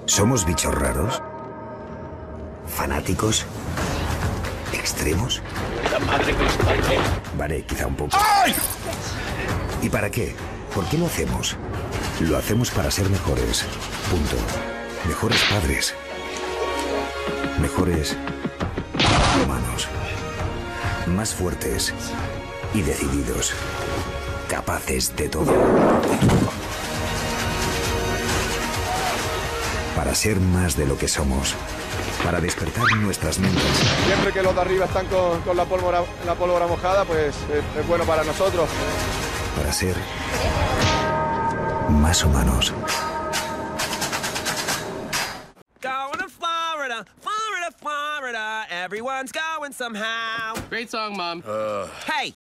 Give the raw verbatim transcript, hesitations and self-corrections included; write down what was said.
¿Somos bichos raros? ¿Fanáticos? ¿Extremos? La madre que los parió. Vale, quizá un poco. ¡Ay! ¿Y para qué? ¿Por qué lo hacemos? Lo hacemos para ser mejores. Punto. Mejores padres. Mejores humanos. Más fuertes y decididos. Capaces de todo. Para ser más de lo que somos. Para despertar nuestras mentes. Siempre que los de arriba están con, con la, pólvora, la pólvora mojada, pues es, es bueno para nosotros. Para ser más humanos. Going to Florida, Florida, Florida. Everyone's going somehow. Great song, Mom. Hey,